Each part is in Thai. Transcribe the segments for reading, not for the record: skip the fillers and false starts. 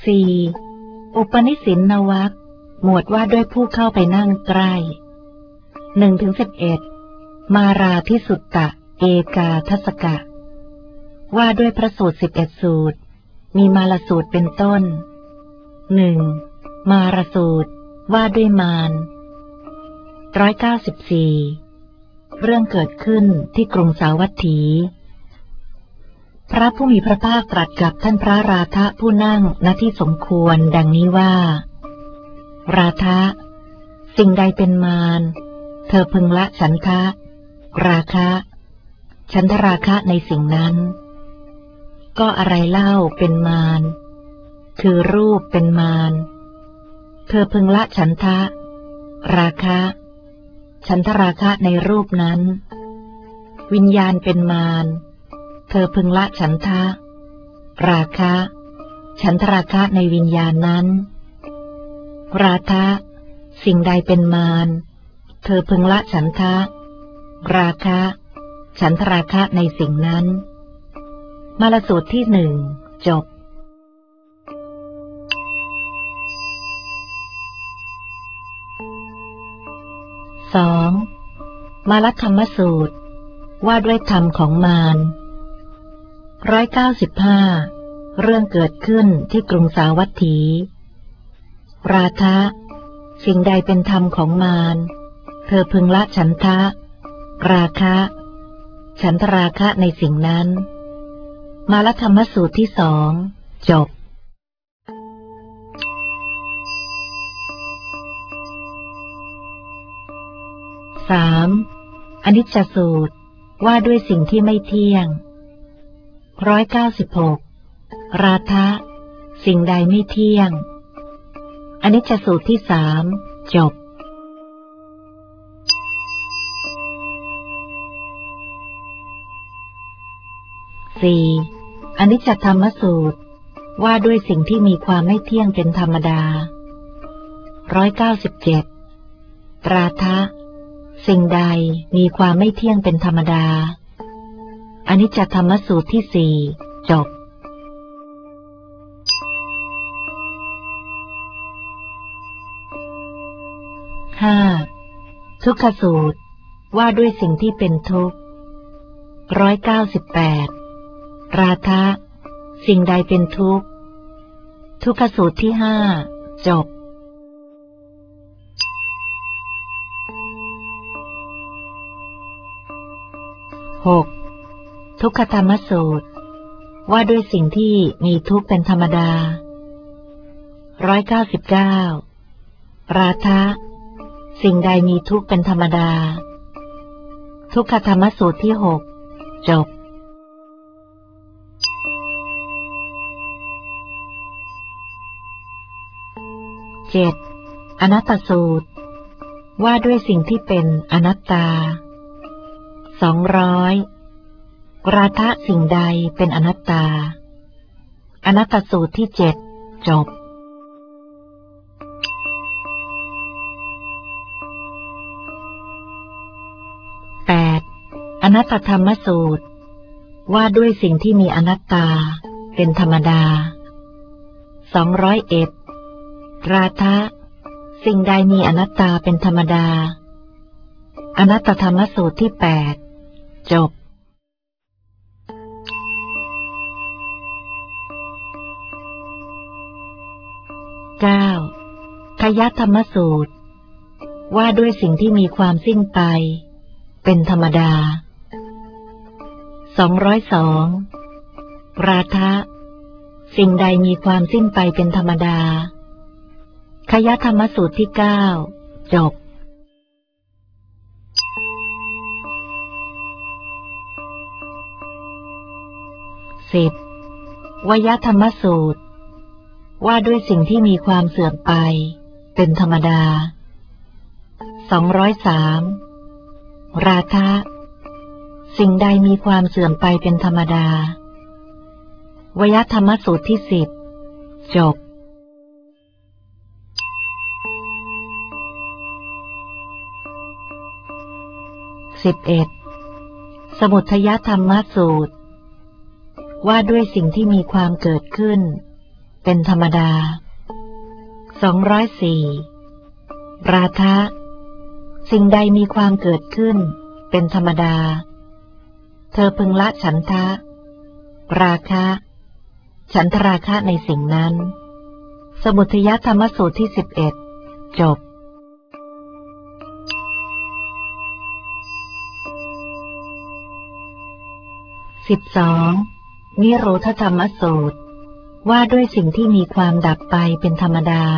4. อุปนิสินนวรรคหมวดว่าด้วยผู้เข้าไปนั่งใกล้ 1-11 มาราธิสุตตะเอกาทัสกะว่าด้วยพระสูตร11สูตรมีมาลสูตรเป็นต้น 1. มารสูตรว่าด้วยมาร194เรื่องเกิดขึ้นที่กรุงสาวัตถี พระผู้มีพระภาคตรัสกับท่านพระราธะผู้นั่งณที่สมควรดังนี้ว่า ราธะสิ่งใดเป็นมารเธอพึงละฉันทะราคะฉันทราคะในสิ่งนั้นก็อะไรเล่าเป็นมารคือรูปเป็นมารเธอพึงละฉันทะราคะฉันทราคะในรูปนั้นวิญญาณเป็นมารเธอพึงละฉันทะราคะฉันทราคะในวิญญาณนั้นราธะสิ่งใดเป็นมารเธอพึงละฉันทะราคะฉันทราคะในสิ่งนั้นมาลสูตรที่1จบ 2. มาลธรรมสูตรว่าด้วยธรรมของมาร195เรื่องเกิดขึ้นที่กรุงสาวัตถี ราธะสิ่งใดเป็นธรรมของมารเธอพึงละฉันทะราคะฉันทราคะในสิ่งนั้นมาลธรรมสูตรที่2จบ 3. อนิจจสูตรว่าด้วยสิ่งที่ไม่เที่ยง196ราธะสิ่งใดไม่เที่ยงอนิจจสูตรที่3จบ 4. อนิจจธรรมสูตรว่าด้วยสิ่งที่มีความไม่เที่ยงเป็นธรรมดา197ราธะสิ่งใดมีความไม่เที่ยงเป็นธรรมดาอนิจจธรรมสูตรที่4จบ 5. ทุกขสูตรว่าด้วยสิ่งที่เป็นทุกข์198ราธะสิ่งใดเป็นทุกข์ทุกขสูตรที่5จบ 6. ทุกขธรรมสูตรว่าด้วยสิ่งที่มีทุกข์เป็นธรรมดา199ราธะสิ่งใดมีทุกข์เป็นธรรมดาทุกขธรรมสูตรที่6จบ 7. อนัตตสูตรว่าด้วยสิ่งที่เป็นอนัตตา200ราธะสิ่งใดเป็นอนัตตาอนัตตสูตรที่7จบ 8. อนัตตธรรมสูตรว่าด้วยสิ่งที่มีอนัตตาเป็นธรรมดา201ราธะสิ่งใดมีอนัตตาเป็นธรรมดาอนัตตธรรมสูตรที่8จบ 9. ทยธรรมสูตรว่าด้วยสิ่งที่มีความสิ้นไปเป็นธรรมดา202ราธะสิ่งใดมีความสิ้นไปเป็นธรรมดาคยธรรมสูตรที่9จบ 10. วยธรรมสูตรว่าด้วยสิ่งที่มีความเสื่อมไปเป็นธรรมดา203ราธะสิ่งใดมีความเสื่อมไปเป็นธรรมดาวยธรรมสูตรที่10จบ 11. สมุทัยธรรมสูตรว่าด้วยสิ่งที่มีความเกิดขึ้นเป็นธรรมดา204ราคะสิ่งใดมีความเกิดขึ้นเป็นธรรมดาเธอพึงละฉันทะราคะฉันทราคะในสิ่งนั้นสมุทัยธรรมสูตรที่11จบ12นิโรธธรรมสูตรว่าด้วยสิ่งที่มีความดับไปเป็นธรรมดา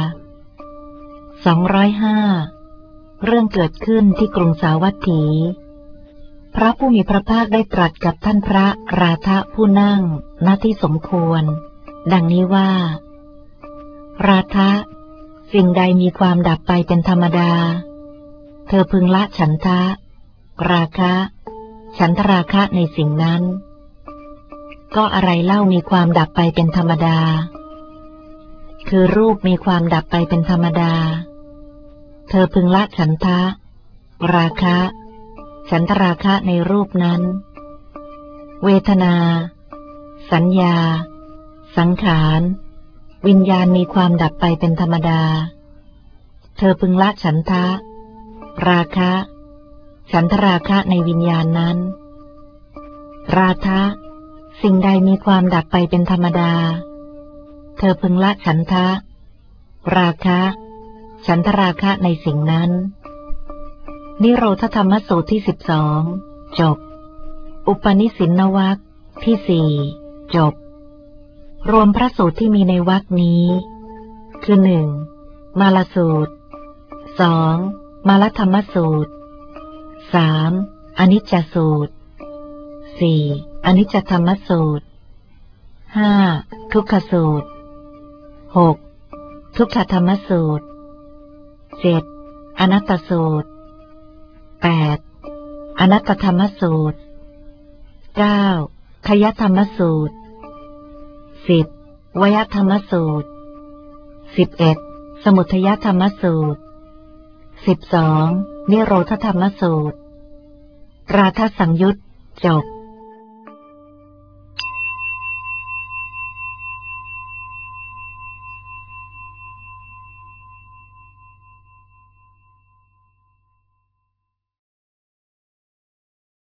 205เรื่องเกิดขึ้นที่กรุงสาวัตถีพระผู้มีพระภาคได้ตรัสกับท่านพระราธะผู้นั่งณที่สมควรดังนี้ว่าราธะสิ่งใดมีความดับไปเป็นธรรมดาเธอพึงละฉันทะราคะฉันทราคะในสิ่งนั้นก็อะไรเล่ามีความดับไปเป็นธรรมดาคือรูปมีความดับไปเป็นธรรมดาเธอพึงละฉันทะราคะฉันทราคะในรูปนั้นเวทนาสัญญาสังขารวิญญาณมีความดับไปเป็นธรรมดาเธอพึงละฉันทะราคะฉันทราคะในวิญญาณนั้นราคะสิ่งใดมีความดับไปเป็นธรรมดาเธอพึงละฉันทะราคะฉันทราคะในสิ่งนั้นนิโรธธรรมสูตรที่12จบอุปนิสินวรรคที่4จบรวมพระสูตรที่มีในวรรคนี้คือ 1. มาลสูตร 2. มาลธรรมสูตร 3. อนิจจสูตร 4. อนิจจธรรมสูตร 5. ทุกขสูตร 6. ทุกขธรรมสูตร 7. อนัตตสูตร 8. อนัตตธรรมสูตร 9. ขยธรรมสูตร 10. วยธรรมสูตร 11. สมุทัยธรรมสูตร 12. นิโรธธรรมสูตรราธสังยุตจบ